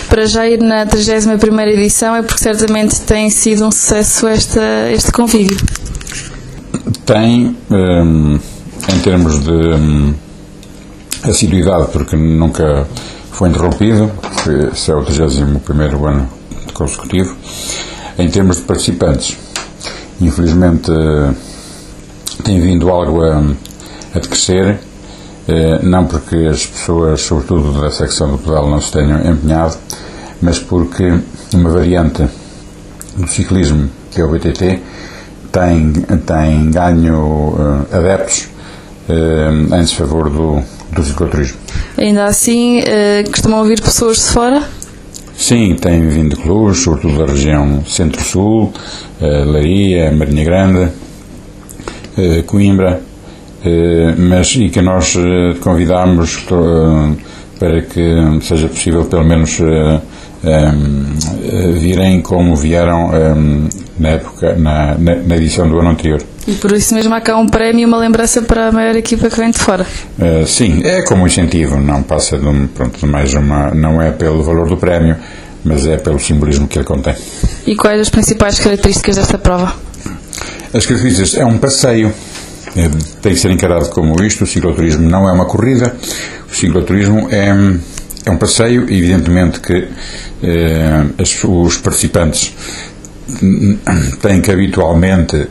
para já ir na 31ª edição é porque certamente tem sido um sucesso este convívio. Tem, em termos de assiduidade, porque nunca foi interrompido, esse é o 31º ano consecutivo. Em termos de participantes, infelizmente tem vindo algo a decrescer, não porque as pessoas, sobretudo da secção do pedal, não se tenham empenhado, mas porque uma variante do ciclismo, que é o BTT, tem ganho adeptos em desfavor do cicloturismo. Ainda assim, costumam vir pessoas de fora? Sim, tem vindo clubes, sobretudo da região Centro-Sul, Leiria, Marinha Grande, Coimbra, e que nós convidamos para que seja possível pelo menos virem como vieram na edição do ano anterior. E por isso mesmo há cá um prémio e uma lembrança para a maior equipa que vem de fora. Sim, é como incentivo, não passa de mais não é pelo valor do prémio, mas é pelo simbolismo que ele contém. E quais as principais características desta prova? As características é um passeio, tem que ser encarado como isto. O cicloturismo não é uma corrida, o cicloturismo é um passeio, e evidentemente que os participantes têm que habitualmente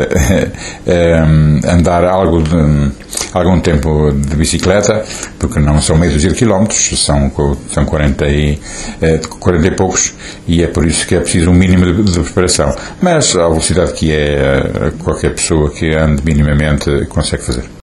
andar algum tempo de bicicleta, porque não são meia dúzia de quilómetros, são 40 e poucos, e é por isso que é preciso um mínimo de preparação. Mas a velocidade que qualquer pessoa que ande minimamente consegue fazer.